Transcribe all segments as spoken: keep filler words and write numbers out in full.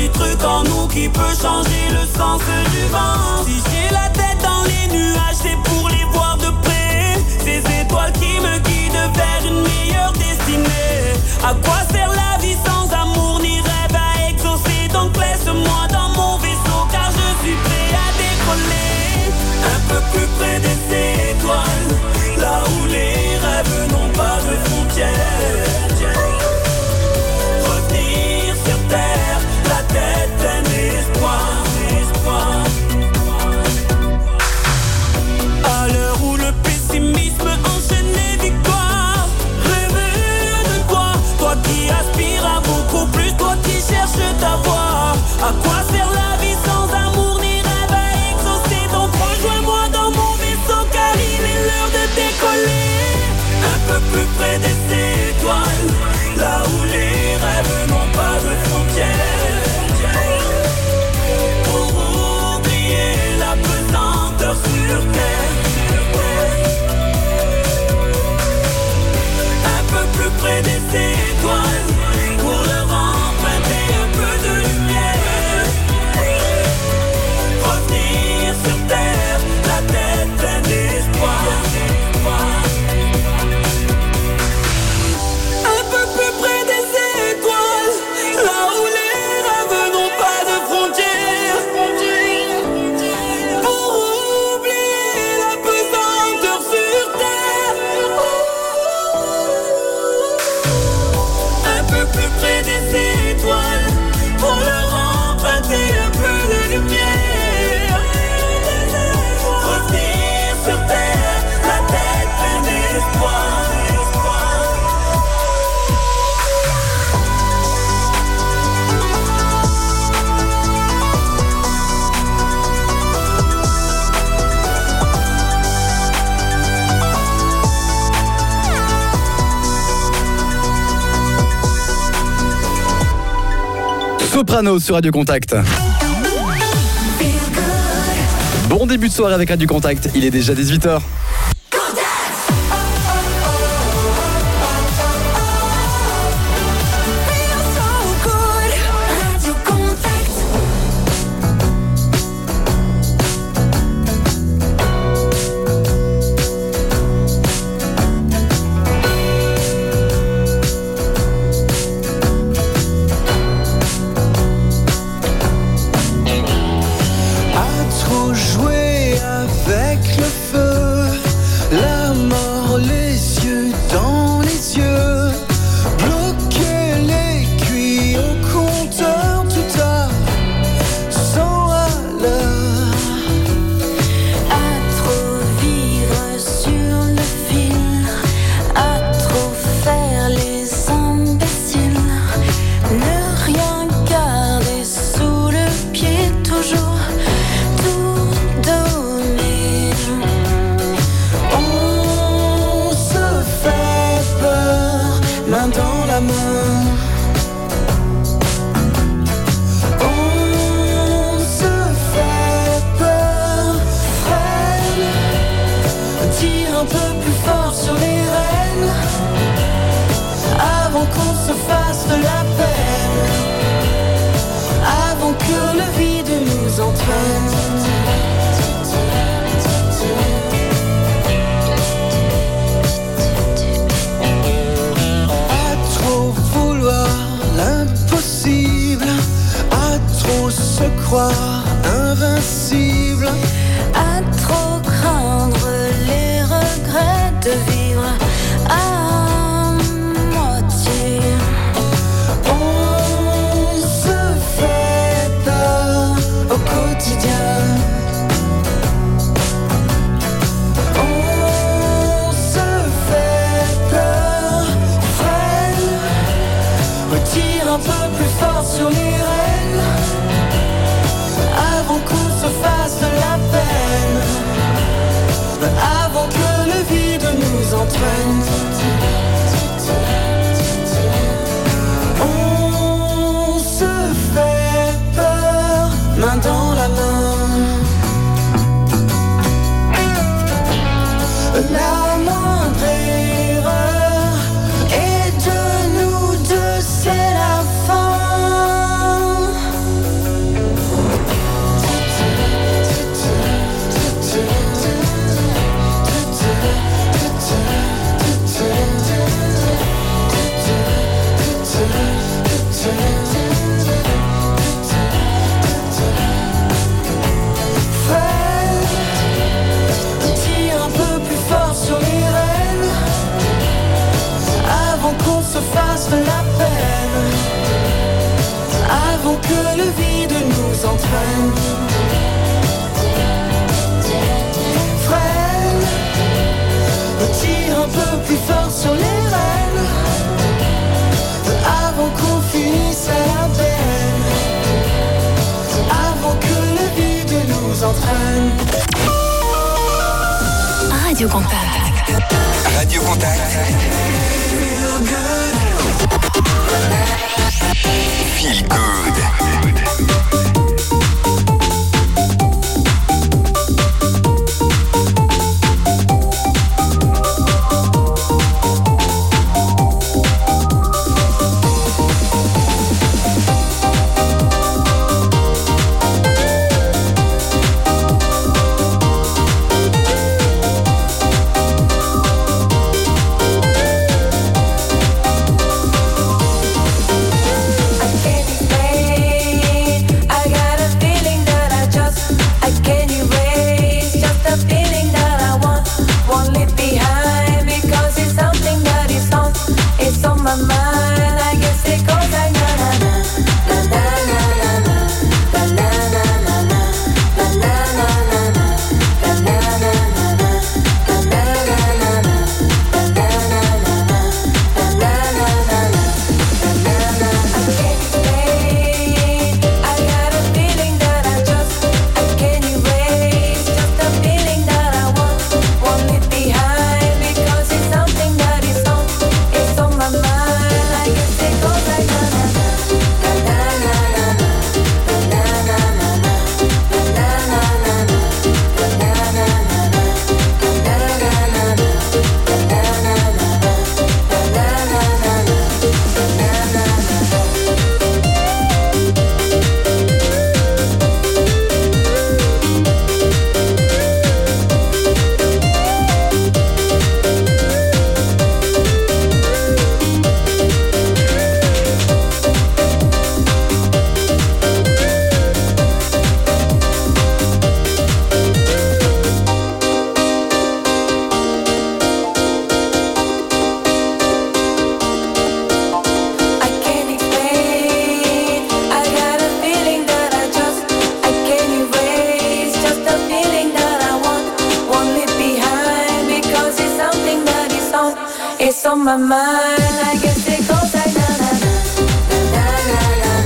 petit truc en nous qui peut changer le sens du vent. Si j'ai la tête dans les nuages, c'est pour les voir de près. Ces étoiles qui me guident vers une meilleure destinée. À quoi sert la vie sans amour ni rêve à exaucer? Donc laisse-moi dans mon vaisseau car je suis prêt à décoller. Un peu plus près des étoiles, là où les rêves n'ont pas de frontières. Revenir sur terre, la tête pleine d'espoir, d'espoir. À l'heure où le pessimisme enchaîne les victoires, rêver de toi, toi qui aspires à beaucoup plus, toi qui cherches ta voie. À quoi sert la vie sans amour ni rêve à exaucer? Donc rejoins-moi dans mon vaisseau car il est l'heure de décoller. Un peu plus près des étoiles, là où les rêves n'ont pas de frontières. Pour oublier la pesanteur sur terre. Un peu plus près des étoiles, pour leur emprunter un peu de lumière. Revenir sur terre, la tête pleine d'espoir. Un peu plus près des étoiles, là où les rêves n'ont pas de frontières. Pour oublier la pesanteur sur terre. Un peu plus près des étoiles, pour leur emprunter un peu de lumière. Revenir sur terre, la tête pleine d'espoir. Soprano sur Radio Contact. Bon début de soirée avec Radio Contact, il est déjà dix-huit heures. Invincible, à trop craindre les regrets de vivre à moitié. On se fait peur au quotidien. On se fait peur, freine, retire un peu plus fort sur les rênes. Avant qu'on se fasse de la peine. freine. Freine, tire un peu plus fort sur les rênes, avant qu'on finisse à la peine, avant que le vide nous entraîne. Radio Contact. Radio Contact. Feel good. my mind. I guess it goes like na na na na na na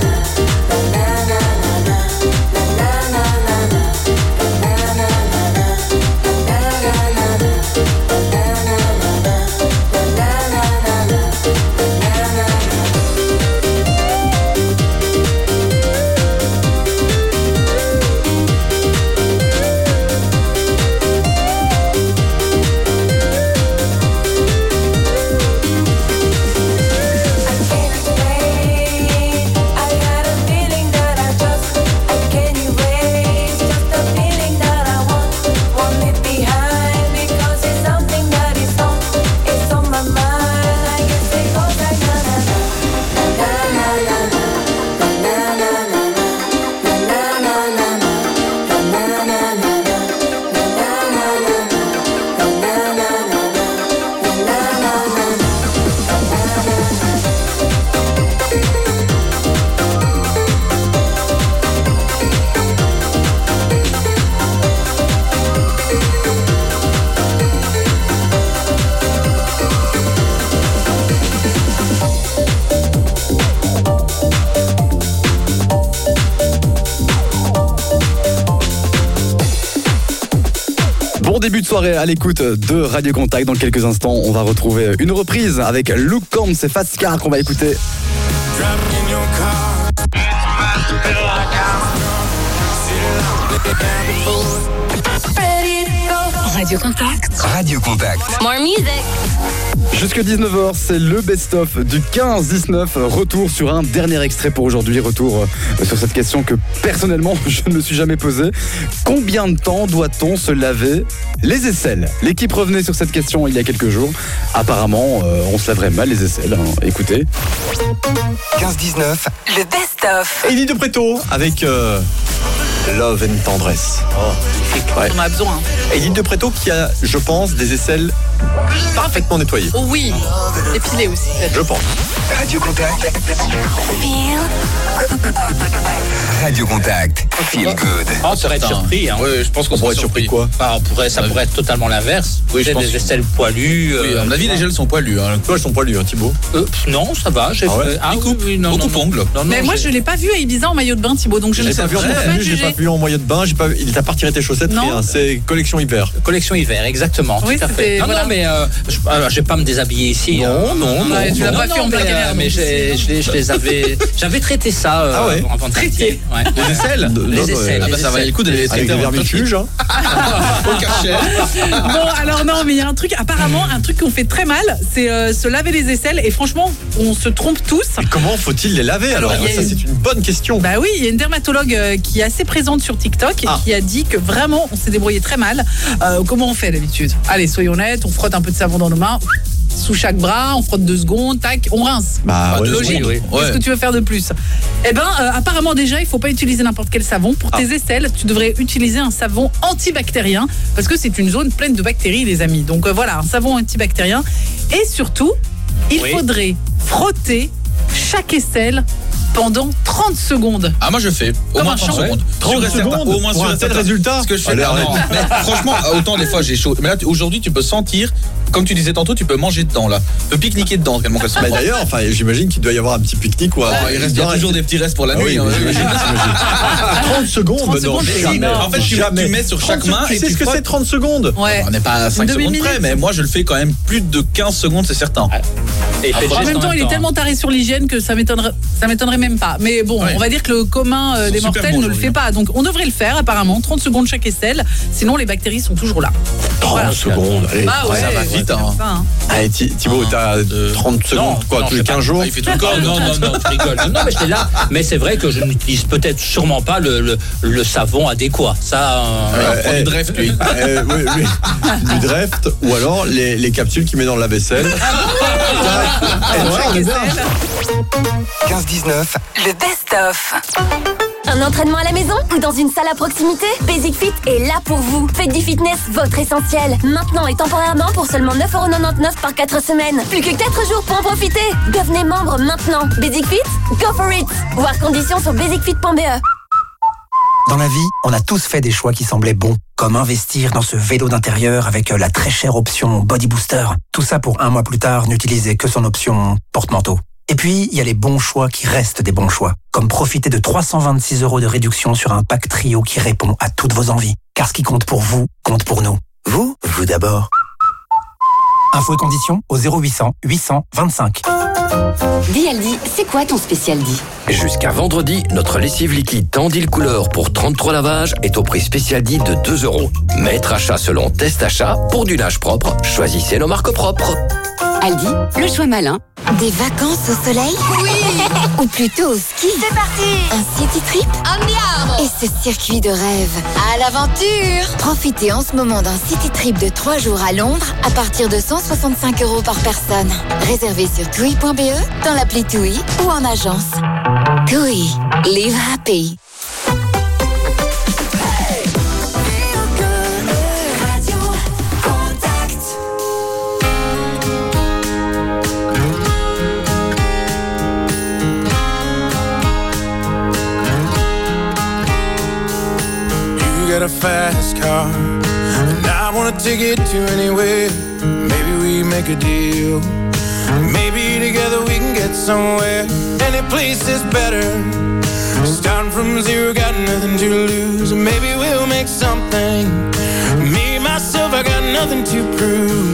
na na na Début de soirée à l'écoute de Radio Contact. Dans quelques instants, on va retrouver une reprise avec Luke Combs et Fast Car qu'on va écouter. Radio Contact. Radio Contact. More music. Jusque dix-neuf heures, c'est le best-of du quinze dix-neuf. Retour sur un dernier extrait pour aujourd'hui. Retour sur cette question que personnellement, je ne me suis jamais posée. Combien de temps doit-on se laver les aisselles? L'équipe revenait sur cette question il y a quelques jours. Apparemment, euh, on se laverait mal les aisselles. Hein. Écoutez. quinze dix-neuf. Le best-of. Edith de Pretto avec euh, Love and Tendresse. Oh. Ouais. On en a besoin. Edith de Pretto qui a, je pense, des aisselles parfaitement nettoyées. Oh oui, épilées aussi. Je pense. Radio Contact. Radio Contact. Feel good. Ah, on pourrait être surpris. Hein. Oui, je pense qu'on On pourrait serait être surpris surpris. quoi Enfin, on pourrait, ça pourrait être totalement l'inverse. Oui, je Peut-être pense. des aisselles poilues. Oui, euh, à mon avis, les gels sont poilus. Hein. Toi, elles sont poilus, hein, Thibaut. euh, non, ça va. J'ai Ah ouais fait. Ah, Il oui, coupe oui, non, beaucoup non, non. d'ongles. Non, non, Mais moi, j'ai- je l'ai pas vu à Ibiza en maillot de bain, Thibaut, donc je Je ne l'ai sais pas vu en je peux pas tenue, je l'ai juger. pas vu en maillot de bain, j'ai pas, il t'a pas retiré tes chaussettes, Non. rien. C'est collection hiver. Collection hiver, exactement. Oui, tout à c'était- fait. Non, voilà. non, mais euh, je, alors, je vais pas me déshabiller ici. Non, hein. non, non. Ouais, tu l'as Non, pas non, fait en mais, plein euh, galère, mais donc j'ai- je, les, je les avais. J'avais traité ça euh, Ah ouais. avant de partir. Ouais. Les aisselles Les aisselles. Ah bah les ça valait le coup de les Avec traiter des avant de vermifuges, hein. Au cachet. Bon, alors non, mais il y a un truc, apparemment, un truc qu'on fait très mal, c'est euh, se laver les aisselles. Et franchement, on se trompe tous. Mais comment faut-il les laver alors, Alors, il y a ça une- c'est une bonne question. Bah oui, il y a une dermatologue euh, qui est assez présente sur TikTok et Ah. qui a dit que vraiment, on s'est débrouillé très mal. Euh, comment on fait d'habitude? Allez, soyons honnêtes, on frotte un peu de savon dans nos mains, sous chaque bras, on frotte deux secondes, tac, on rince. Bah ouais, logique, c'est bon. oui. Qu'est-ce Ouais. que tu veux faire de plus? Eh ben, euh, apparemment déjà, il faut pas utiliser n'importe quel savon. Pour tes aisselles, tu devrais utiliser un savon antibactérien parce que c'est une zone pleine de bactéries, les amis. Donc euh, voilà, un savon antibactérien. Et surtout, il Oui. faudrait frotter chaque aisselle pendant trente secondes. Ah, moi je fais au Comme moins un trente champ. secondes. trente Sûr et certain. secondes Au moins pour sûr un et tel certain. résultat. Parce que je fais. Allez, Ah, non, arrête. mais franchement, autant des fois j'ai chaud. Mais là, tu- aujourd'hui, tu peux sentir, comme tu disais tantôt, tu peux manger dedans là. Tu peux pique-niquer dedans tellement qu'elles sont Bah propres. d'ailleurs, enfin, j'imagine qu'il doit y avoir un petit pique-nique ou un- Oh, il reste il y a toujours des petits restes pour la Ah nuit. oui, hein. mais j'imagine, j'imagine. trente secondes, trente non, secondes, c'est jamais. énorme. En fait, tu, Jamais. tu mets sur chaque trente main Tu et sais tu ce que frottes. c'est trente secondes? Ouais. On n'est pas à cinq Une secondes demi-minute. près, mais moi je le fais quand même plus de quinze secondes, c'est certain. Et il fait le En geste même temps, il est tellement taré sur l'hygiène que ça m'étonnerait, ça m'étonnerait même pas. Mais bon, Ouais. on va dire que le commun euh, Ils sont des super mortels bons ne le aujourd'hui. fait pas. Donc on devrait le faire apparemment, trente secondes chaque aisselle. Sinon les bactéries sont toujours là. trente Voilà. secondes. Allez, Ah ouais, ça va ouais, vite, c'est hein. comme ça, hein. Allez, Thi- Thibaut, t'as Euh, trente secondes, quoi, non, tous je les sais pas. quinze jours? Ah, il fait tout le corps. Non, non, non, je rigole. Non, mais j'étais là. Mais c'est vrai que je n'utilise peut-être sûrement pas le, le, le savon adéquat. Ça. euh, Ouais, prends eh, du Dreft, lui. euh, oui, oui. Du Dreft ou alors les, les capsules qu'il met dans le lave-vaisselle. Eh, ouais, on est bien. quinze dix-neuf. Le best-of. Un entraînement à la maison ou dans une salle à proximité? Basic Fit est là pour vous. Faites du fitness votre essentiel. Maintenant et temporairement pour seulement neuf euros quatre-vingt-dix-neuf par quatre semaines. Plus que quatre jours pour en profiter. Devenez membre maintenant. Basic Fit, go for it. Voir conditions sur basic fit point b e. Dans la vie, on a tous fait des choix qui semblaient bons, comme investir dans ce vélo d'intérieur avec la très chère option Body Booster. Tout ça pour un mois plus tard n'utiliser que son option porte-manteau. Et puis, il y a les bons choix qui restent des bons choix, comme profiter de trois cent vingt-six euros de réduction sur un pack trio qui répond à toutes vos envies. Car ce qui compte pour vous, compte pour nous. Vous, vous d'abord. Infos et conditions au zéro huit cents huit cents vingt-cinq. Dis Aldi, c'est quoi ton spécial Di? Jusqu'à vendredi, notre lessive liquide Tendil Couleur pour trente-trois lavages est au prix spécial dit de deux euros. Maître achat selon test achat pour du linge propre. Choisissez nos marques propres. Aldi, le choix malin. Des vacances au soleil? Oui. Ou plutôt au ski? C'est parti. Un city trip? Andiamo. Et ce circuit de rêve? À l'aventure. Profitez en ce moment d'un city trip de trois jours à Londres à partir de cent soixante-cinq euros par personne. Réservé sur toui point b e, dans l'appli TUI ou en agence. TUI. Live happy. Got a fast car, and I wanna take it to anywhere. Maybe we make a deal. Maybe together we can get somewhere. Any place is better. Starting from zero, got nothing to lose. Maybe we'll make something. Me, myself, I got nothing to prove.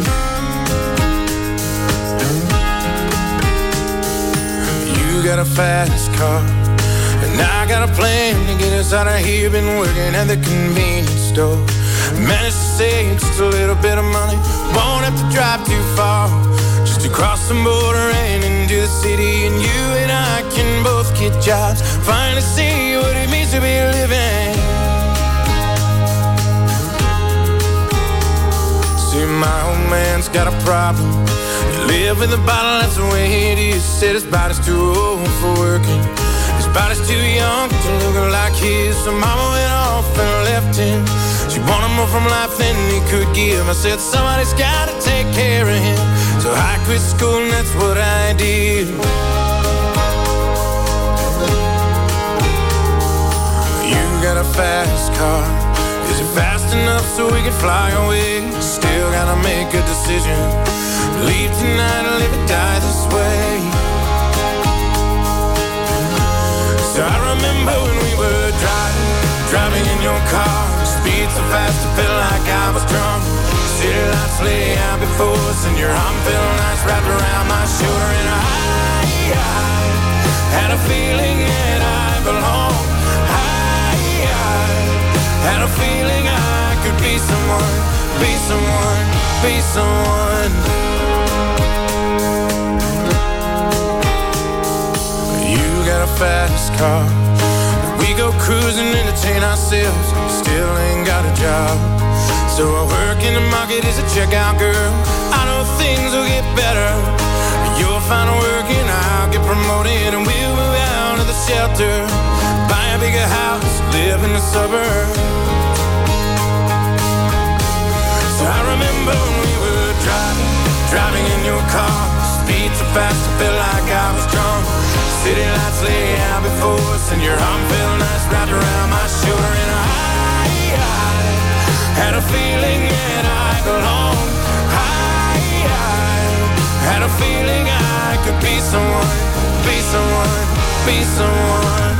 You got a fast car, and I got a plan to get us out of here. Been working at the convenience store. Managed to save just a little bit of money. Won't have to drive too far, just to cross the border and into the city. And you and I can both get jobs, finally see what it means to be living. See, my old man's got a problem. He live in the bottle, that's the way it is. Said his body's too old for working. His body's too young to look like his. So mama went off and left him. She wanted more from life than he could give. I said somebody's gotta take care of him. So I quit school and that's what I did. You got a a fast car. Is it fast enough so we can fly away? Still gotta make a decision. Leave tonight or live or die this way. So I remember when we were driving, driving in your car. Speed so fast it felt like I was drunk. City lights lay out before us and your arm felt nice wrapped around my shoulder. And I, I had a feeling that I belonged. I, I had a feeling I could be someone, be someone, be someone. You got a fast car. We go cruising, entertain ourselves. Still ain't got a job. So I work in the market as a checkout girl. I know things will get better. You'll find work and I'll get promoted. And we'll move out of the shelter, buy a bigger house, live in the suburbs. So I remember when we were driving, driving in your car. Speed so fast it felt like I was drunk. City lights lay out before us and your arm felt nice wrapped around my shoulder. And I, I had a feeling that I belonged. I, I had a feeling I could be someone, be someone, be someone.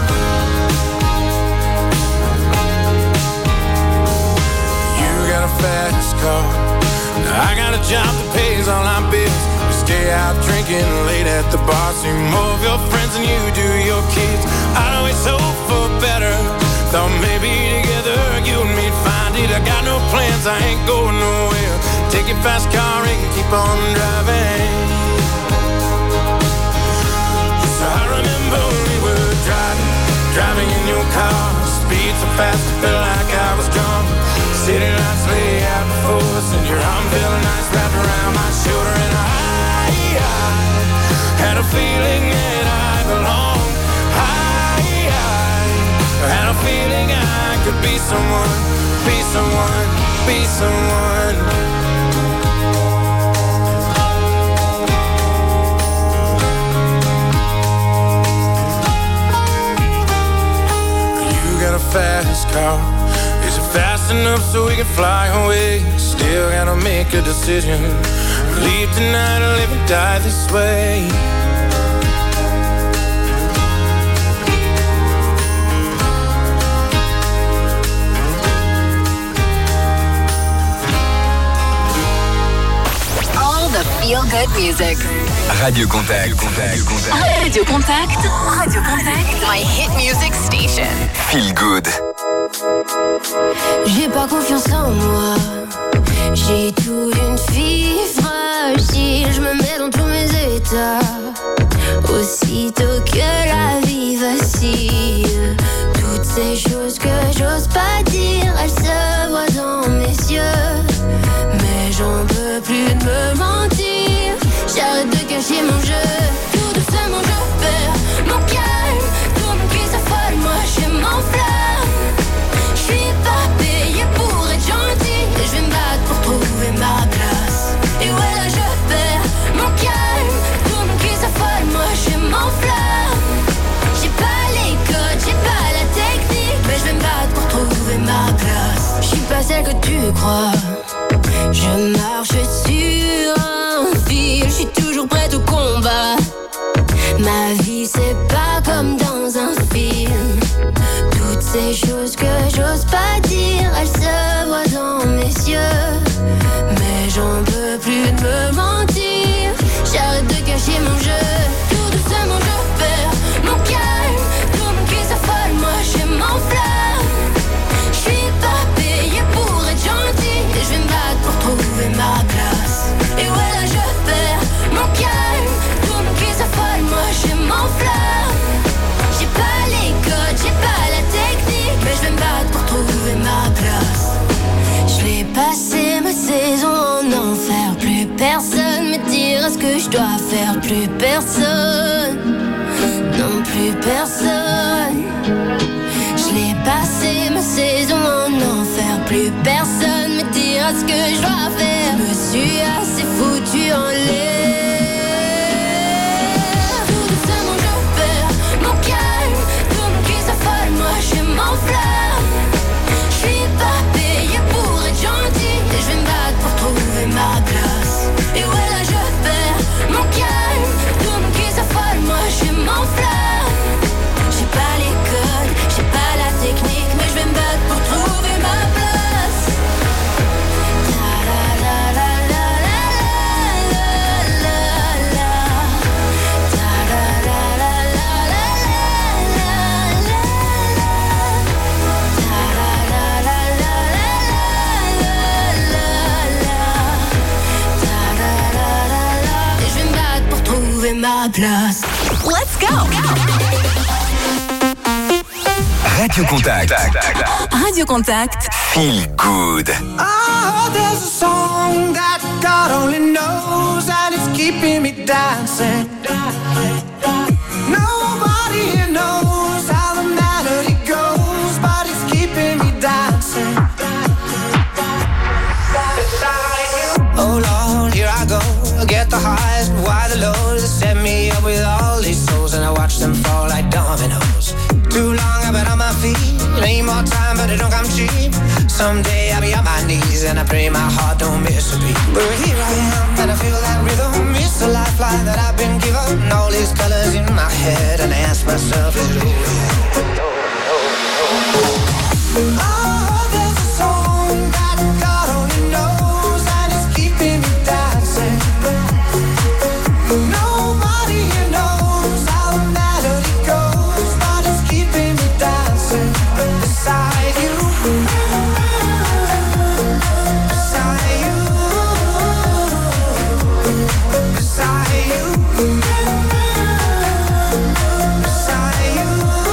You got a fast car. Now I got a job that pays all our bills. We stay out drinking late at the bar. See more of your friends than you do your kids. I'd always hope for better. Thought maybe together you and me'd find it. I got no plans, I ain't going nowhere. Take your fast car and keep on driving. So I remember when we were driving, driving in your car. Speed so fast it felt like I was drunk. City lights lay out before us and your arm felt nice wrapped around my shoulder. And I, I had a feeling that I belonged. I, I had a feeling I could be someone, be someone, be someone. You got a fast car. Is it fast enough so we can fly away? Still gotta make a decision. Leave tonight or live and die this way. All the feel-good music. Radio Contact. Contact. Contact. Radio Contact. Radio Contact. My hit music station. Feel good. J'ai pas confiance en moi. J'ai tout d'une fille fragile. Je me mets dans tous mes états. Aussitôt que la vie vacille, toutes ces choses que j'ose pas dire, elles se voient dans mes yeux. Mais j'en peux plus de me mentir. J'arrête de cacher mon jeu. Tout doucement je perds mon calme. Tout le monde qui s'affole, moi je m'enflamme. J'suis pas payé pour être gentil. Et je vais me battre pour trouver ma place. Et ouais là je perds mon calme. Tout le monde qui s'affole, moi je m'enflamme. J'ai pas les codes, j'ai pas la technique. Mais je vais me battre pour trouver ma place. J'suis pas celle que tu crois. Je marche sur un fil. J'suis toujours prête au combat. Ma vie c'est pas comme dans un film. Toutes ces choses que j'ose pas dire, elles se voient dans mes yeux. Mais j'en peux plus de me mentir. J'arrête de cacher mon jeu. Tout doucement je perds mon calme. Tout le monde qui s'affole, moi je m'enflamme. J'suis pas payé pour être gentil. Et je vais me battre pour trouver ma place. Et ouais là je perds mon calme. Tout le monde qui s'affole, moi je m'enflamme. J'ai pas les codes, j'ai pas la technique. Mais je vais me battre pour trouver ma place. Je vais passer ma saison en enfer. Plus personne me dira ce que je dois faire. Plus personne, non plus personne. Je l'ai passé ma saison en enfer. Plus personne me dira ce que je dois faire. Je me suis assez foutu en l'air. Tout doucement je perds mon calme. Tout le monde qui s'affole, moi je m'enflamme. ma place. Let's go. Radio Contact. Radio Contact. Feel good. Oh, there's a song that God only knows, and it's keeping me dancing. Nobody here knows how the melody goes, but it's keeping me dancing. Oh Lord, here I go. I get the highs, but why the lows? They set me up with all these souls, and I watch them fall like dominoes. Too long I've been on my feet. Need more time, but it don't come cheap. Someday I'll be on my knees, and I pray my heart don't miss a beat. But here I am, and I feel that rhythm. It's a lifeline that I've been given. All these colors in my head, and I ask myself, is it over yet? Oh, there's a song that God only knows, and it's keeping me dancing. Nobody here knows how the melody goes, but it's keeping me dancing beside you. Beside you. Beside you. Beside you.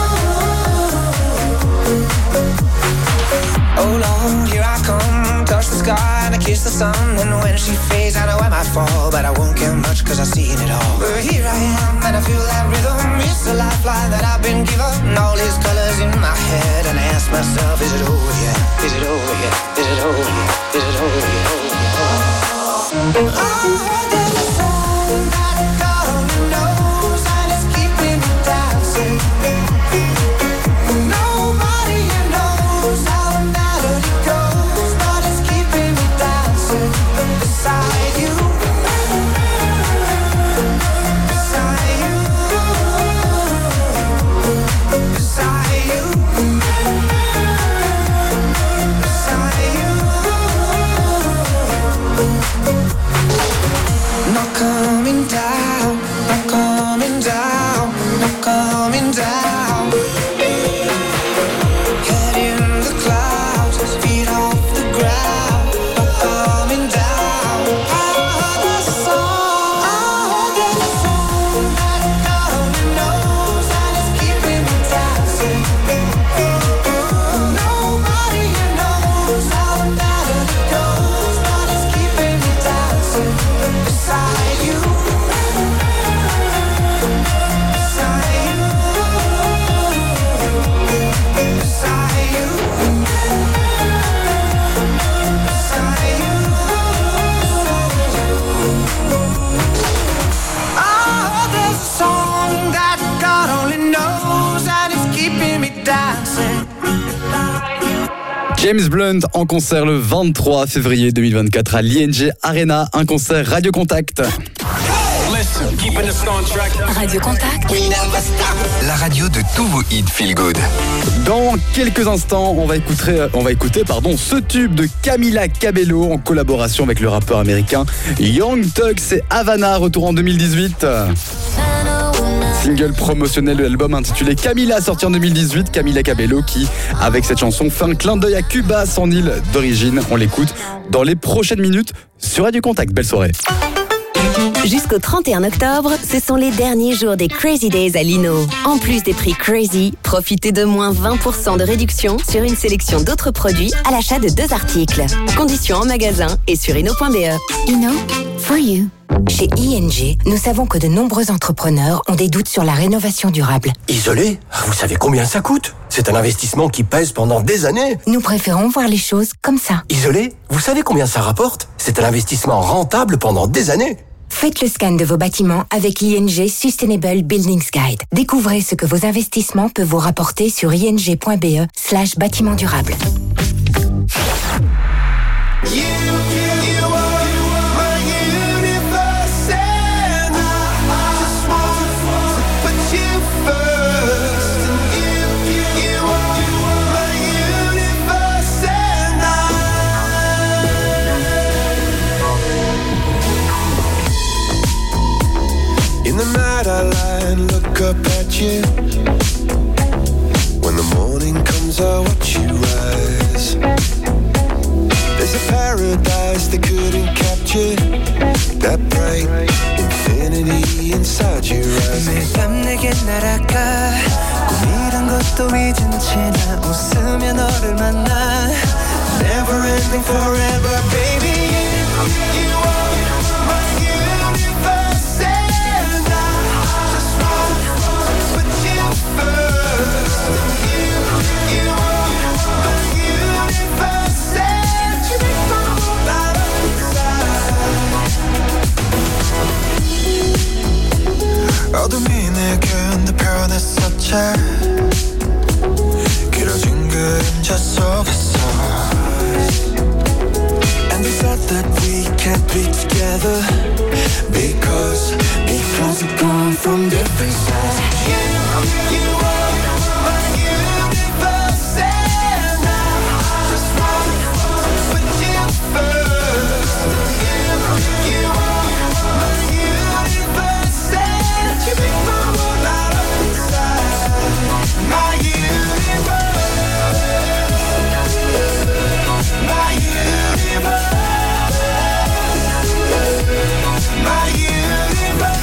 Oh Lord, here I come. Touch the sky and I kiss the sun. And when she fades, I know I might fall, but I won't care much cause I've seen it all. But here I am and I feel that rhythm. It's a lifeline that I've been given. All these colors in my head, and I ask myself, is it over yet? Is it over yet? Is it over yet? Is it over yet? Oh, there's a song that God only knows, and it's keeping me dancing. Nobody here knows how the melody goes, but it's keeping me dancing beside you. Beside you. Beside you. Beside you. Not coming down, not coming down, not coming down. Head in the clouds, feet off the ground, not coming down. Oh, there's a song, oh, there's a song that God only knows, and it's keeping me dancing. Nobody here knows how the melody goes, but it's keeping me dancing beside you. Beside you. Beside you. Beside you. Oh, there's a song that God only knows, and it's keeping me dancing. James Blunt en concert le vingt-trois février deux mille vingt-quatre à l'I N G Arena, un concert Radio Contact. Radio Contact. La radio de tous vos hits Feel Good. Dans quelques instants, on va écouter, on va écouter pardon, ce tube de Camila Cabello en collaboration avec le rappeur américain Young Thug. C'est Havana, retour en deux mille dix-huit. Single promotionnel de l'album intitulé Camila, sorti en deux mille dix-huit. Camila Cabello qui, avec cette chanson, fait un clin d'œil à Cuba, son île d'origine. On l'écoute dans les prochaines minutes sur Radio Contact. Belle soirée. Jusqu'au trente et un octobre, ce sont les derniers jours des Crazy Days à Lino. En plus des prix Crazy, profitez de moins vingt pour cent de réduction sur une sélection d'autres produits à l'achat de deux articles. Conditions en magasin et sur ino point b e. Ino, for you. Chez I N G, nous savons que de nombreux entrepreneurs ont des doutes sur la rénovation durable. Isolé ? Vous savez combien ça coûte ? C'est un investissement qui pèse pendant des années. Nous préférons voir les choses comme ça. Isolé ? Vous savez combien ça rapporte ? C'est un investissement rentable pendant des années. Faites le scan de vos bâtiments avec I N G Sustainable Buildings Guide. Découvrez ce que vos investissements peuvent vous rapporter sur ing point b e slash bâtiment durable. In the night I lie and look up at you. When the morning comes I watch you rise. There's a paradise they couldn't capture, that bright infinity inside your 날아가 꿈이란 것도 잊은 채 나 웃으며 너를 만나 Never ending forever baby You are my universe and I just wanna put you first You, you are my universe and you make my whole light up inside 어둠이 내겐 더 변했었지 길어진 그림자 속에서 And we said that we can't be together Because, because we come from different sides You, you are my universe And I just wanna put you first You, you are my universe And you make my world light up inside My universe My universe My universe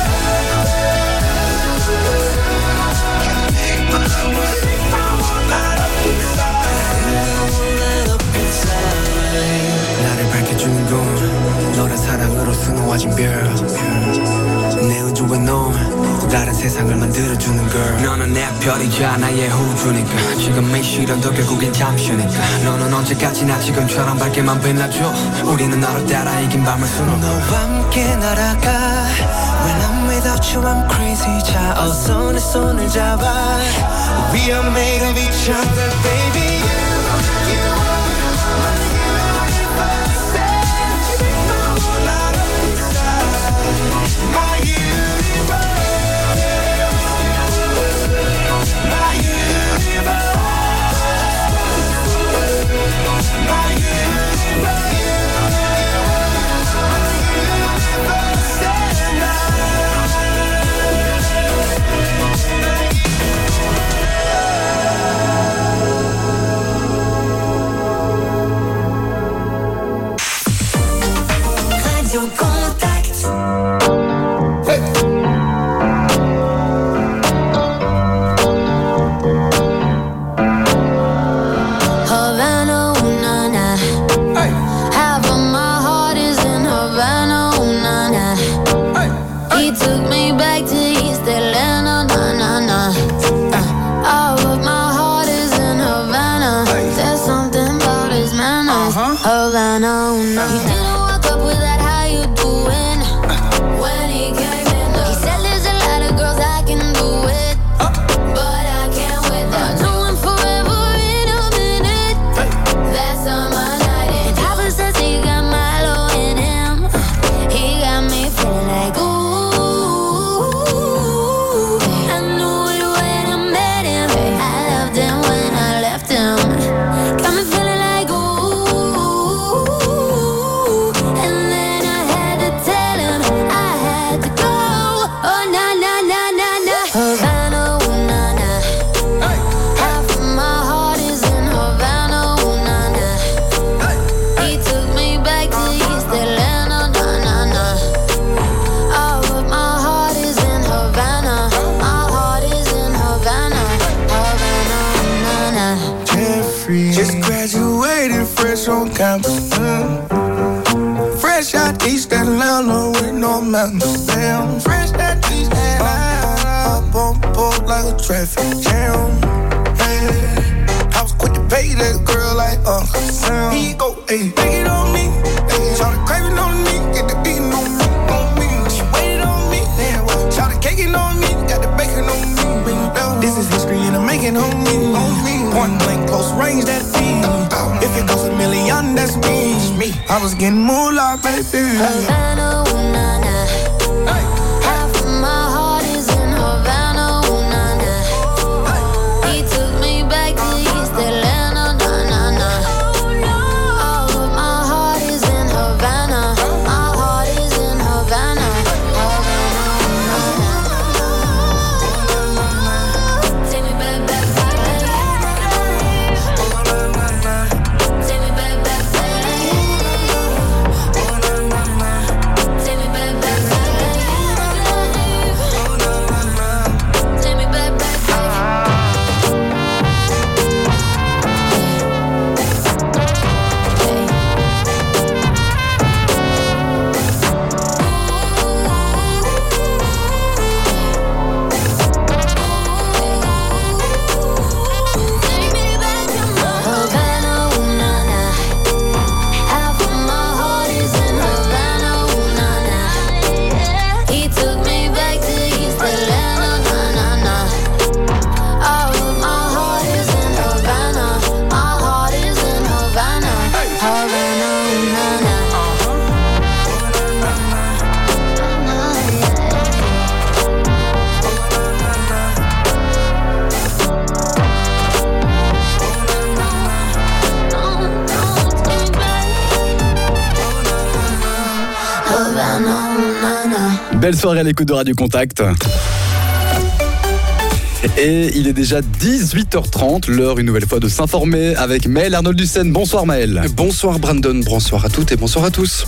나를 밝혀주는 건 너란 사랑으로 수놓아진 별 내 우주와 너 다른 세상을 만들어주는 girl 너는 내 별이자 나의 호주니까 지금의 시련도 결국엔 잠시니까 너는 언제까지나 지금처럼 밝게만 빛나줘 우리는 너를 따라 이긴 밤을 수놓아 너와 함께 날아가 When I'm without you I'm crazy 자 어서 내 손을 잡아 We are made of each other baby You, you are my universe And you make my whole light up inside My universe My universe My universe Radio Contact. Hey. Havana, ooh, na, na. Hey. Half of my heart is in Havana, ooh, na, na. Hey. He took me back to East Atlanta, na, na, na. Uh, all of my heart is in Havana. Hey. There's something about his manners. Uh-huh. Havana, ooh, na. He didn't walk up with that, how you doing? When he came in, he said there's a lot of girls I can do it, but I can't wait. I'll do one forever in a minute. That's on my night. And Papa says he got Milo in him. He got me feeling like ooh. I knew it when I met him. I loved him when I left him. Got me feeling like ooh. And then I had to tell him I had to go. Oh na na na na na. Havana, ooh na na. Half of my heart is in Havana, ooh na na. He took me back to East Atlanta, na na na. All of my heart is in Havana. My heart is in Havana, Havana, ooh na na. Jeffrey just graduated fresh on campus. Mm. Fresh out East Atlanta with no mountains. Damn, fresh out East Atlanta. Up on board like a traffic jam. Hey, I was quick to pay that girl like Uncle Sam. Here you go, ayy, take it on me. Ayy, shout the craving on me, get the beating on me, on me. She waited on me, damn, shout the caking on me, got the bacon on me. This is history and I'm making on me, on me. Point blank, close range, that feed. If it goes a million, that's me. I was getting moolah, baby. Havana, ooh na na. Half of my heart is in Havana, ooh na na. He took me back to East Atlanta, na na na. All of my heart is in Havana. My heart is in Havana, Havana, ooh na na. Take me back, back, back. Take me back, back, back. Take me back, back. Belle soirée à l'écoute de Radio Contact. Et il est déjà dix-huit heures trente, l'heure une nouvelle fois de s'informer avec Maël Arnold-Dussen. Bonsoir Maël. Bonsoir Brandon, bonsoir à toutes et bonsoir à tous.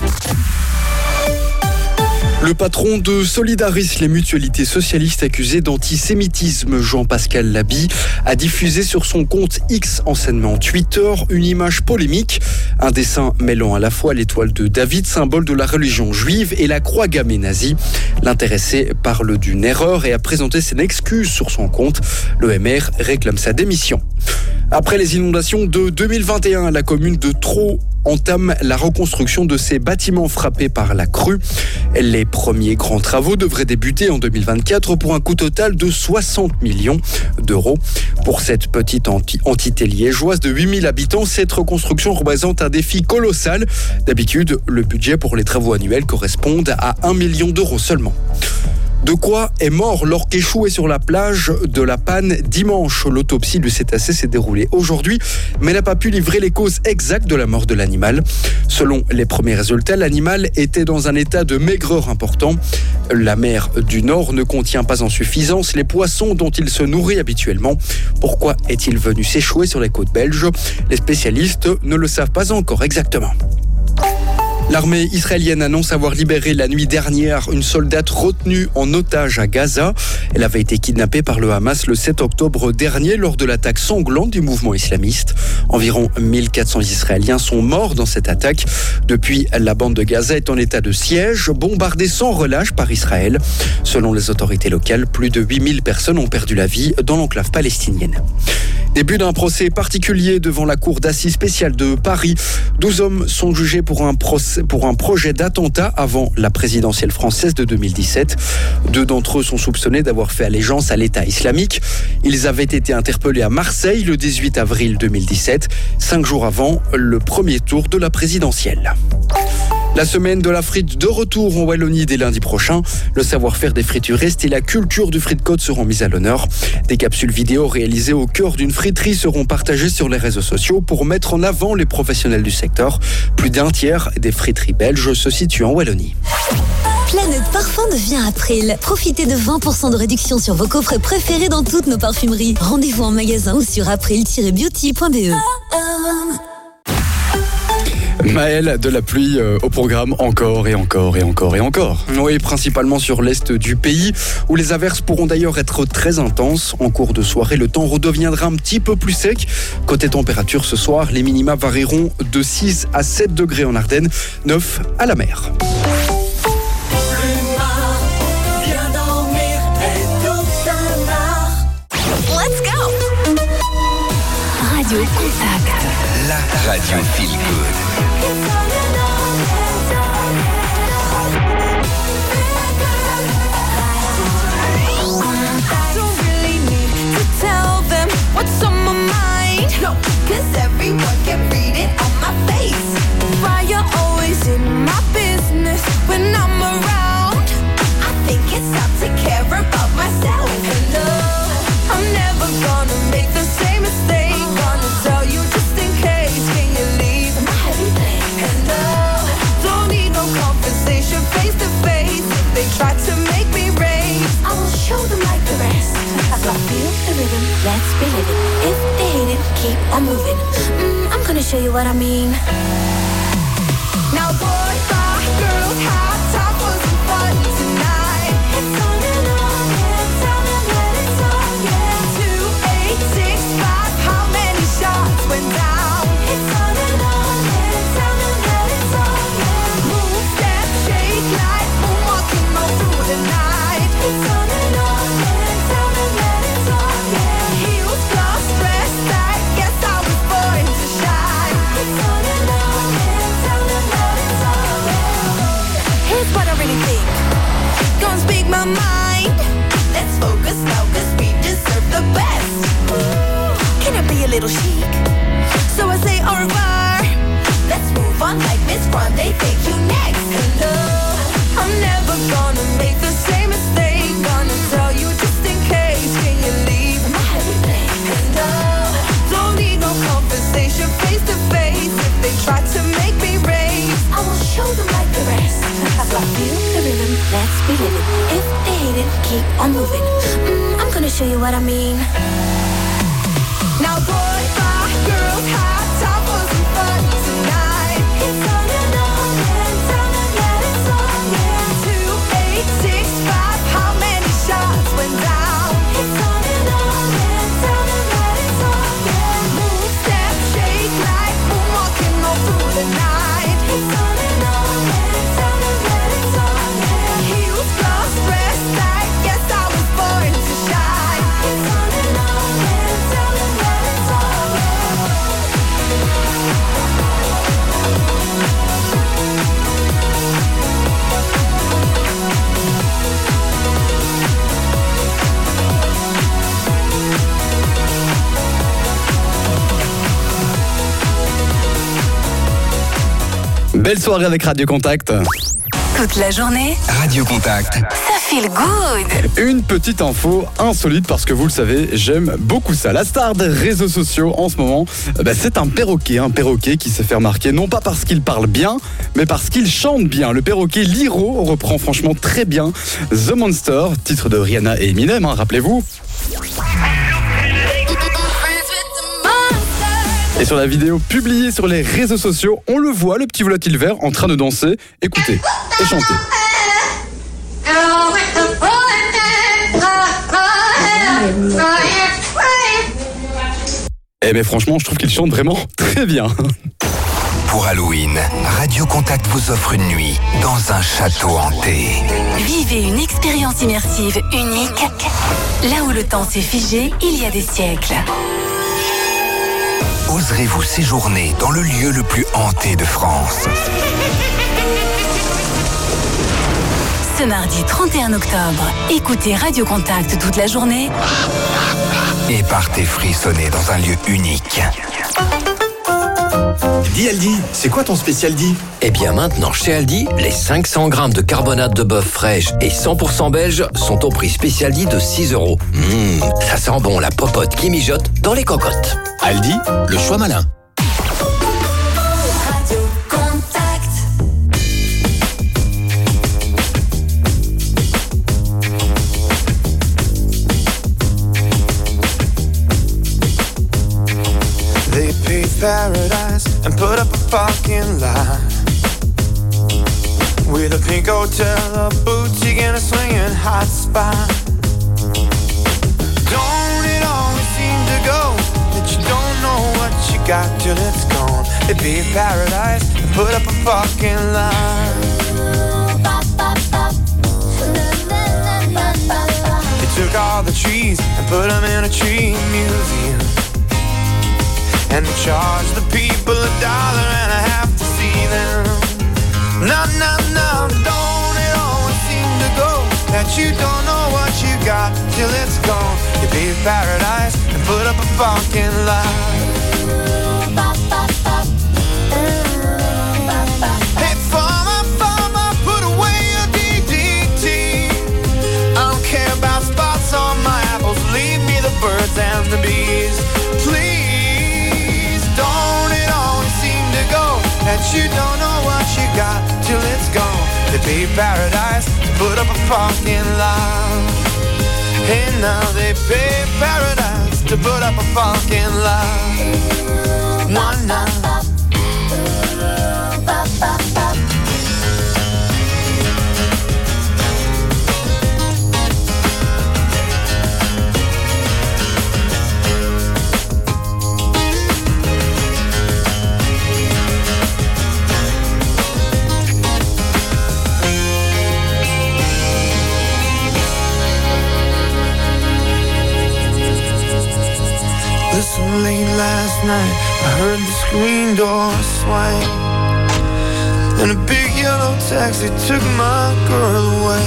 Le patron de Solidaris, les mutualités socialistes accusées d'antisémitisme, Jean-Pascal Laby, a diffusé sur son compte X, anciennement Twitter, une image polémique. Un dessin mêlant à la fois l'étoile de David, symbole de la religion juive, et la croix gammée nazie. L'intéressé parle d'une erreur et a présenté ses excuses sur son compte. Le M R réclame sa démission. Après les inondations de deux mille vingt et un, la commune de Traux entame la reconstruction de ses bâtiments frappés par la crue. Les premiers grands travaux devraient débuter en deux mille vingt-quatre pour un coût total de soixante millions d'euros. Pour cette petite enti- entité liégeoise de huit mille habitants, cette reconstruction représente un défi colossal. D'habitude, le budget pour les travaux annuels correspond à un million d'euros seulement. De quoi est mort l'orque échoué sur la plage de la Panne dimanche. L'autopsie du cétacé s'est déroulée aujourd'hui, mais n'a pas pu livrer les causes exactes de la mort de l'animal. Selon les premiers résultats, l'animal était dans un état de maigreur important. La mer du Nord ne contient pas en suffisance les poissons dont il se nourrit habituellement. Pourquoi est-il venu s'échouer sur les côtes belges ? Les spécialistes ne le savent pas encore exactement. L'armée israélienne annonce avoir libéré la nuit dernière une soldate retenue en otage à Gaza. Elle avait été kidnappée par le Hamas le sept octobre dernier lors de l'attaque sanglante du mouvement islamiste. Environ mille quatre cents Israéliens sont morts dans cette attaque. Depuis, la bande de Gaza est en état de siège, bombardée sans relâche par Israël. Selon les autorités locales, plus de huit mille personnes ont perdu la vie dans l'enclave palestinienne. Début d'un procès particulier devant la cour d'assises spéciale de Paris. douze hommes sont jugés pour un, procès, pour un projet d'attentat avant la présidentielle française de deux mille dix-sept. Deux d'entre eux sont soupçonnés d'avoir fait allégeance à l'État islamique. Ils avaient été interpellés à Marseille le dix-huit avril deux mille dix-sept, cinq jours avant le premier tour de la présidentielle. La semaine de la frite de retour en Wallonie dès lundi prochain. Le savoir-faire des frituristes et la culture du frite-côte seront mises à l'honneur. Des capsules vidéo réalisées au cœur d'une friterie seront partagées sur les réseaux sociaux pour mettre en avant les professionnels du secteur. Plus d'un tiers des friteries belges se situent en Wallonie. Planète Parfum devient April. Profitez de vingt pour cent de réduction sur vos coffrets préférés dans toutes nos parfumeries. Rendez-vous en magasin ou sur april tiret beauty point b e. Maël, de la pluie euh, au programme encore et encore et encore et encore. Oui, principalement sur l'est du pays, où les averses pourront d'ailleurs être très intenses. En cours de soirée, le temps redeviendra un petit peu plus sec. Côté température, ce soir, les minima varieront de six à sept degrés en Ardennes, neuf à la mer. Let's go! Radio Contact. La radio feel good. Don't really need to tell them what's on my mind. No, cause everyone can read it on my face. Fire always in my business when I'm around. I think it's time to care about myself. Hello, I'm never gonna make the same mistake. Gonna tell you just in case. Can you leave my heavy place? Hello, don't need no conversation face to face. If they try to make me raise, I will show them like the rest. So I feel the rhythm, let's be living. If they hate it, keep on moving. Mm, I'm gonna show you what I mean. Now boys, bye, girls, hot top wasn't fun tonight. It's on and on, it's on and let it's on, yeah. Two, eight, six, five, how many shots went down? It's on and on, it's on and let it's on, yeah. Move, step, shake like moonwalking all through the night. It's on and on, it's on and let it's on, yeah. Heels, gloss, dress, I guess I was born to shine. It's on and on, it's on and let it's on, yeah. Here's what I really think. Gonna speak my mind. Let's focus now, cause we deserve the best. Ooh, can it be a little chic? So I say au revoir. Let's move on like Miss Grande, thank you next. Hello, I'm never gonna make the same mistake. Gonna tell you just in case. Can you leave my heavy place? Hello, don't need no conversation face to face. If they try to make me raise, I will show them like the rest. So I feel the rhythm, let's be living. keep on moving. Mm, I'm gonna show you what I mean. Now boys, bye, girls, high, time for some fun tonight. It's on and on and on and let it on. Yeah, two, eight, six, five, how many shots went down? It's on and on and on and let it on. Yeah, move, step, shake like we're walking all through the night. It's on and on and on and let it on. Yeah, heels, gloves, dress like yes I was born to shine. It's on and on and on and let it on. Belle soirée avec Radio Contact. Toute la journée, Radio Contact. ça feel good. Une petite info insolite parce que vous le savez, j'aime beaucoup ça. La star des réseaux sociaux en ce moment, euh, bah, c'est un perroquet. Un perroquet qui s'est fait remarquer non pas parce qu'il parle bien, mais parce qu'il chante bien. Le perroquet Liro reprend franchement très bien The Monster, titre de Rihanna et Eminem, hein, rappelez-vous. Et sur la vidéo publiée sur les réseaux sociaux, on le voit, le petit volatile vert, en train de danser, écouter et chanter. Eh bien franchement, je trouve qu'il chante vraiment très bien. Pour Halloween, Radio Contact vous offre une nuit dans un château hanté. Vivez une expérience immersive unique. Là où le temps s'est figé, il y a des siècles. Oserez-vous séjourner dans le lieu le plus hanté de France? Ce mardi trente et un octobre, écoutez Radio Contact toute la journée Et partez frissonner dans un lieu unique. Dis Aldi, c'est quoi ton spécial dit? Eh bien maintenant, chez Aldi, les cinq cents grammes de carbonate de bœuf fraîche et cent pour cent belge sont au prix spécial dit de six euros. Mmh, ça sent bon la popote qui mijote dans les cocottes. Aldi, le choix malin. Radio Contact. They paved paradise and put up a parking lot with a pink hotel, a boutique, and a swinging hot spot. Don't it always seem to go that you don't know what you got till it's gone? They paved paradise and put up a parking lot. They took all the trees and put them in a tree museum. And they charge the people a dollar and a half to see them. No, no, no, don't it always seem to go that you don't know what you got till it's gone? You paved paradise and put up a parking lot. Hey, farmer, farmer, put away your D D T. I don't care about spots on my apples, leave me the birds and the bees. Please. That you don't know what you got till it's gone. They paved paradise to put up a parking lot. Hey, now they paved paradise to put up a parking lot. One night. Listen, late last night I heard the screen door swing, and a big yellow taxi took my girl away.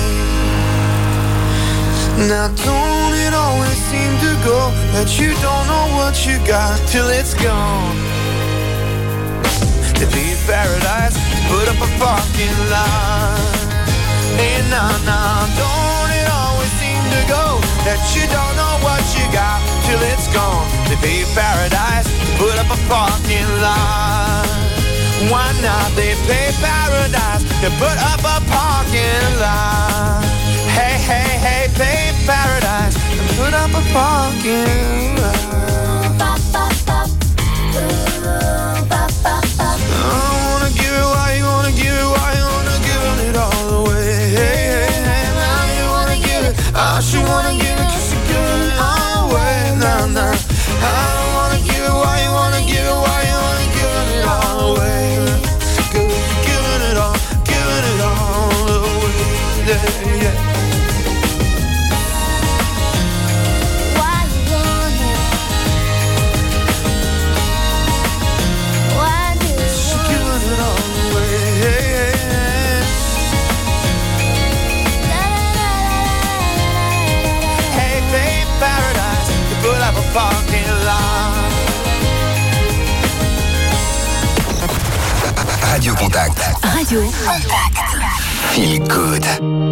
Now don't it always seem to go that you don't know what you got till it's gone? They leave paradise, put up a parking lot. Hey, nah, nah, don't it always seem to go that you don't know what you got till it's gone? They pave paradise, put up a parking lot. Why not? They pay paradise to put up a parking lot. Hey, hey, hey, pay paradise and put up a parking lot. I wanna give it why you wanna give it why you wanna give it all away. Hey, hey, hey, now you wanna give it. I should wanna give it 'cause you're giving it all away. Nah, nah. I don't wanna give it why you wanna give it why you wanna give it all away. Good, giving it all, giving it all away. Yeah, yeah. Parking lot. Radio Contact. Radio Contact. Feel good.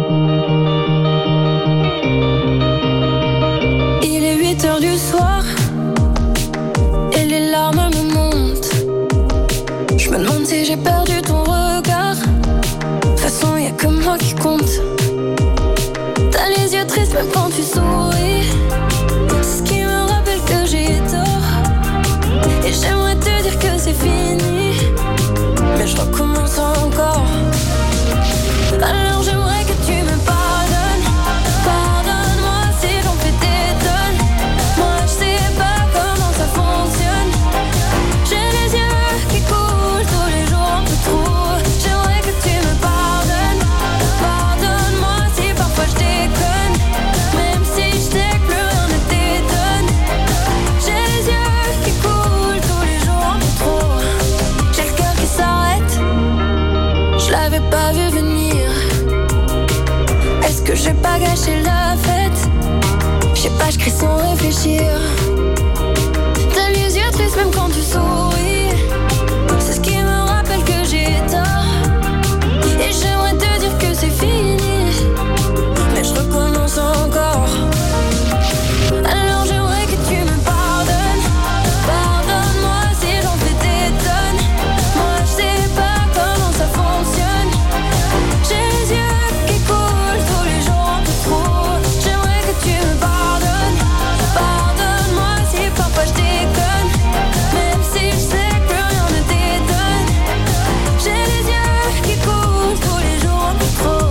Il est huit heures du soir et les larmes me montent. Je me demande si j'ai perdu ton regard. De toute façon, y'a que moi qui compte. T'as les yeux tristes même quand tu souris. C'est ce qui me rappelle que j'ai tort. Et j'aimerais te dire que c'est fini, mais je recommence encore. Alors j'aimerais que tu me pardonnes. Pardonne-moi si j'en fais des tonnes. Moi je sais pas comment ça fonctionne. J'ai les yeux qui coulent tous les jours un peu trop. J'aimerais que tu me pardonnes. Pardonne-moi si parfois je déconne, même si je sais que plus rien ne t'étonne. J'ai les yeux qui coulent tous les jours un peu trop. J'ai le cœur qui s'arrête, je l'avais pas vu venir. Est-ce que j'ai pas gâché la fête? Je sais pas, je crie sans réfléchir. T'as les yeux tristes même quand tu souris. C'est ce qui me rappelle que j'ai tort. Et j'aimerais te dire que c'est fini, mais je recommence encore. Alors j'aimerais que tu me pardonnes. Pardonne-moi si j'en fais des tonnes. Moi je sais pas comment ça fonctionne. J'ai les yeux qui coulent tous les jours un peu trop. J'aimerais que tu me pardonnes. Pardonne-moi si parfois je déconne, même si je sais que plus rien ne t'étonne. J'ai les yeux qui coulent tous les jours un peu trop.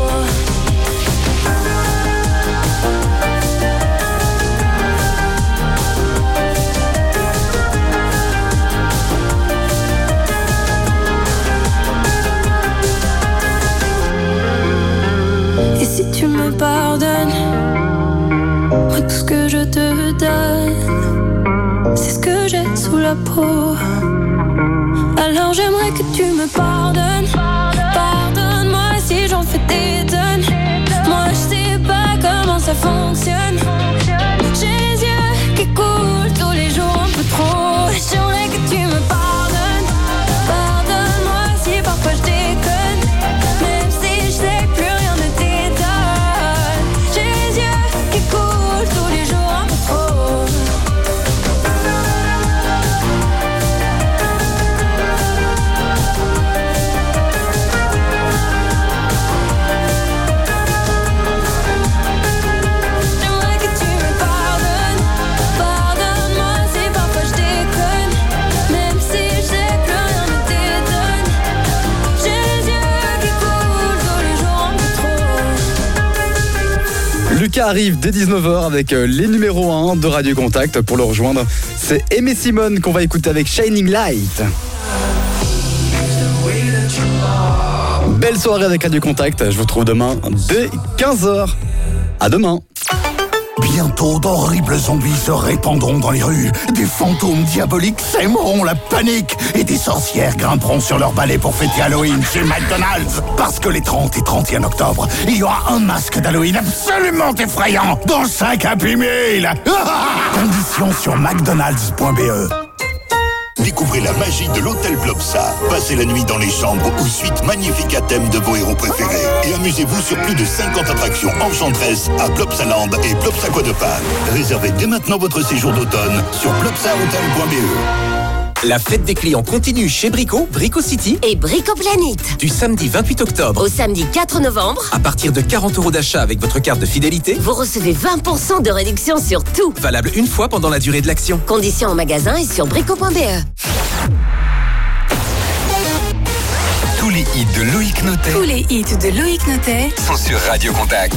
Et si tu me pardonnes, moi tout ce que je te donne, c'est ce que j'ai sous la peau. Alors j'aimerais que tu me pardonnes. Pardonne-moi si j'en fais des tonnes. Moi je sais pas comment ça fonctionne. J'ai les yeux qui coulent tous les jours un peu trop. J'aimerais que tu me pardonnes. Pardonne-moi si parfois je déconne, même si je sais que plus rien ne t'étonne. J'ai les yeux qui coulent tous les jours un peu trop. J'aimerais que tu me pardonnes. Pardonne-moi si parfois je déconne, même si je sais que plus rien ne t'étonne. J'ai les yeux qui coulent tous les jours un peu trop. Lucas arrive dès dix-neuf heures avec euh, les numéros un de Radio Contact. Pour le rejoindre, c'est Aimé Simone qu'on va écouter avec Shining Light. Belle soirée avec Radio Contact. Je vous retrouve demain dès quinze heures. À demain. Bientôt, d'horribles zombies se répandront dans les rues. Des fantômes diaboliques sèmeront la panique. Et des sorcières grimperont sur leur balai pour fêter Halloween chez McDonald's. Parce que les trente et trente et un octobre, il y aura un masque d'Halloween absolument effrayant dans chaque Happy Meal. Conditions sur mcdonalds point b e. Découvrez la magie de l'hôtel Plopsa. Passez la nuit dans les chambres ou suite magnifique à thème de vos héros préférés. Et amusez-vous sur plus de cinquante attractions enchanteresses à Plopsaland et Plopsaquadepan. Réservez dès maintenant votre séjour d'automne sur plopsa hotel point b e. La fête des clients continue chez Brico, Brico City et Brico Planet. Du samedi vingt-huit octobre au samedi quatre novembre. À partir de quarante euros d'achat avec votre carte de fidélité, vous recevez vingt pour cent de réduction sur tout. Valable une fois pendant la durée de l'action. Conditions en magasin et sur brico point b e. Tous les hits de Loïc Notet. Tous les hits de Loïc Notet sont sur Radio Contact.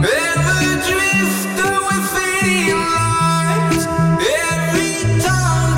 Every time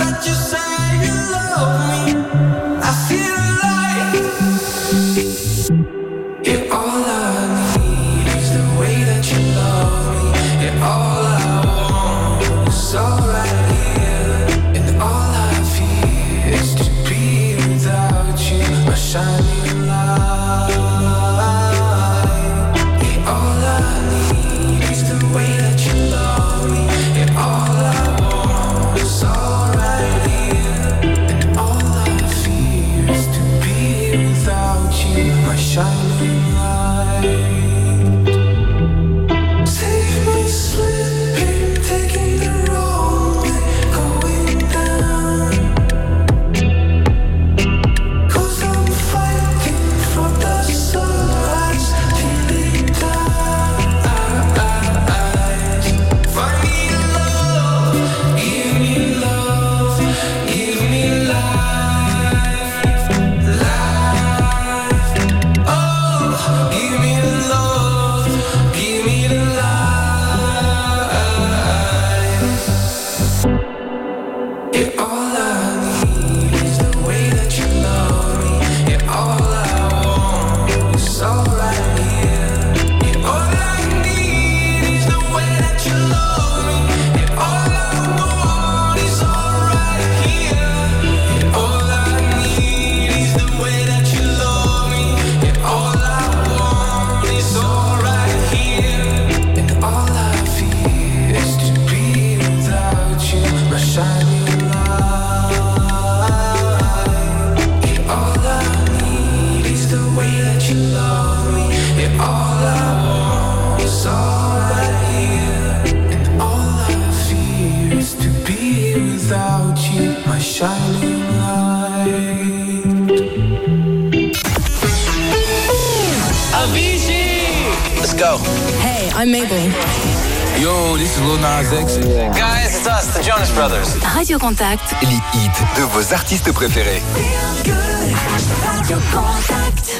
go. Hey, I'm Mabel. Yo, this is Lil Nas X. Guys, it's us, the Jonas Brothers. Radio Contact. Les hits de vos artistes préférés. Radio Contact.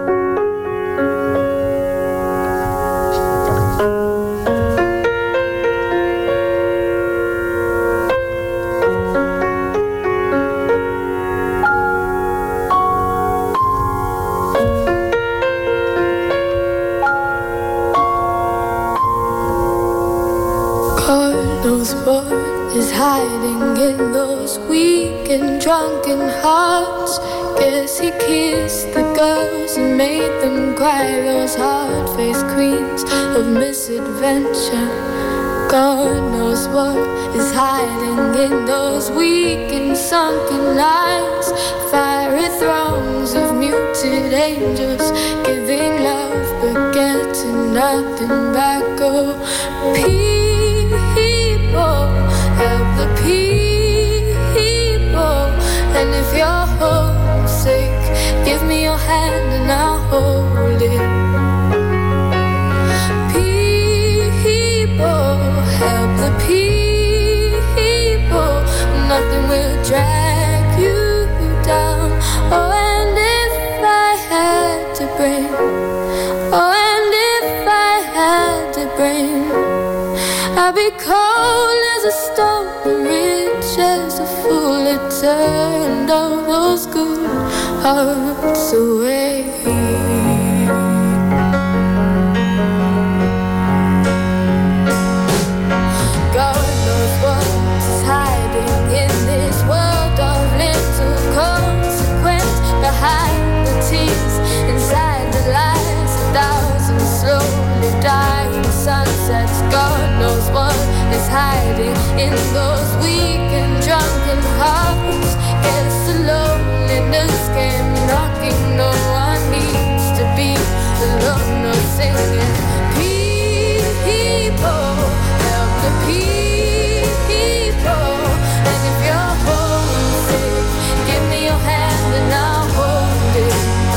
Is hiding in those weak and drunken hearts. Guess he kissed the girls and made them cry, those hard-faced queens of misadventure. God knows what is hiding in those weak and sunken lines. Fiery throngs of muted angels giving love but getting nothing back. Oh, people, help the people. And if you're homesick, give me your hand and I'll hold it. People, help the people. Nothing will drag you down. Oh, and if I had to bring, oh, and if I had to bring, I'd be cold as a stone, rich as a fool. It turned all those good hearts away. God knows what's hiding in this world of little consequence. Behind the tears, inside the lies, a thousand slowly dying sunsets. God knows what is hiding in those weak and drunken hearts. Guess the loneliness came knocking. No one needs to be alone or singing. People, help the people. And if you're homesick, give me your hand and I'll hold it.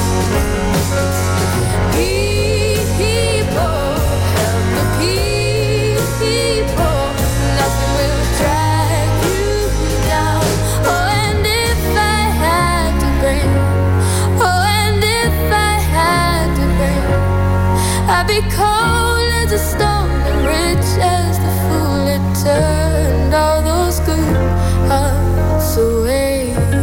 People, help the people. Nothing will drag you down. Oh, and if I had to bring, oh, and if I had to bring, I'd be cold as a stone and rich as the fool. It turned all those good hearts away.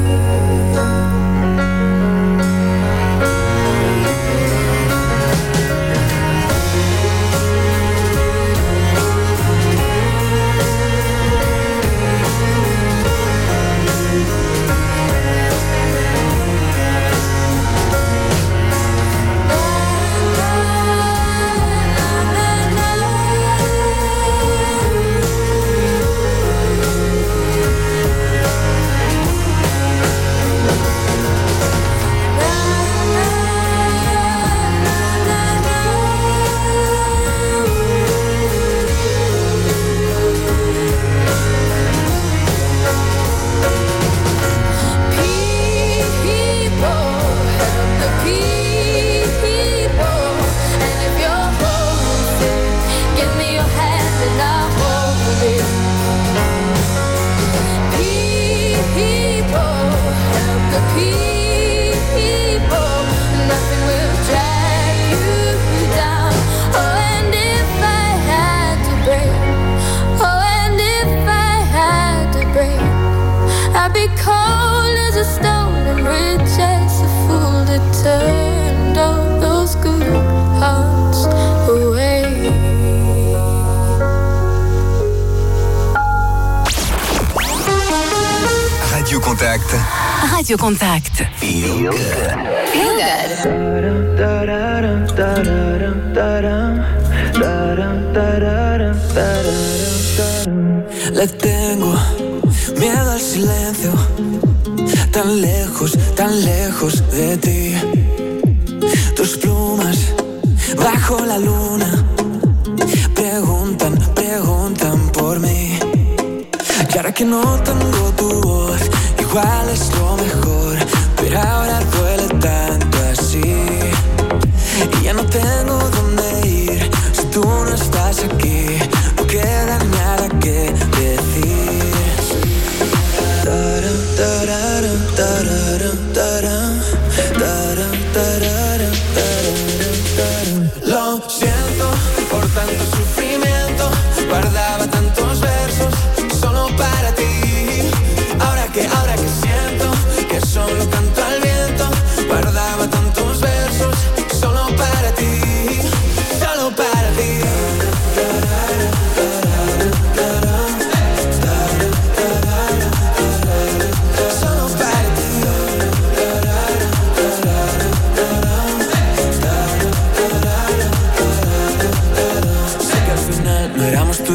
I'd be cold as a stone and rich as a fool. That turned all those good hearts away. Radio Contact. Radio Contact. Feel good. Feel good. Le tengo miedo al silencio, tan lejos, tan lejos de ti. Tus plumas bajo la luna preguntan, preguntan por mí. Y ahora que no tengo tu voz, igual es lo mejor, pero ahora duele tanto así. Y ya no tengo dónde ir,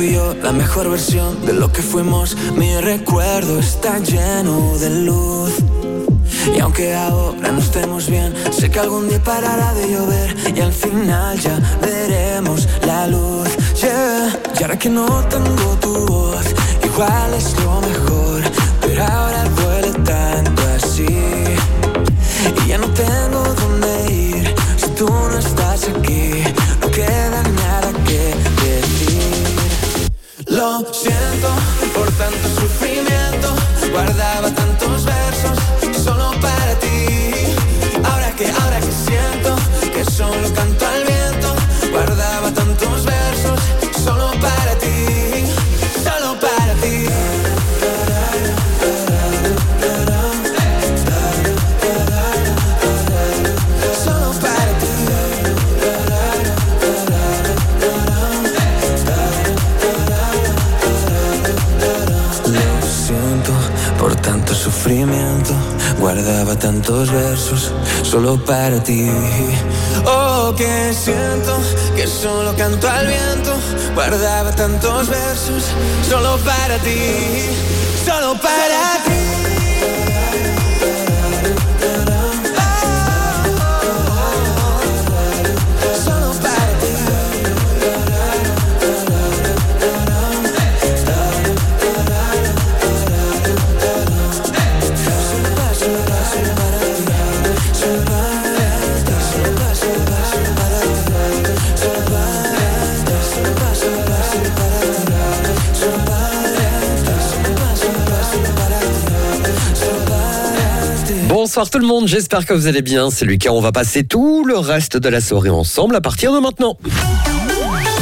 tú y yo, la mejor versión de lo que fuimos. Mi recuerdo está lleno de luz. Y aunque ahora no estemos bien, sé que algún día parará de llover y al final ya veremos la luz, yeah. Y ahora que no tengo tu voz, igual es lo mejor, pero ahora duele tanto así. Y ya no tengo dónde ir, si tú no estás aquí, no queda nada que decir. Lo siento por tanto sufrimiento, guardaba tantos versos solo para ti. Ahora que, ahora que siento que solo canto al viento, guardaba tantos versos solo para ti, solo para ti. Solo para ti. Lo siento por tanto sufrimiento, guardaba tantos versos solo para ti. Oh, que siento que solo canto al viento, guardaba tantos versos solo para ti, solo para ti. Bonsoir tout le monde, j'espère que vous allez bien. C'est Lucas, on va passer tout le reste de la soirée ensemble à partir de maintenant.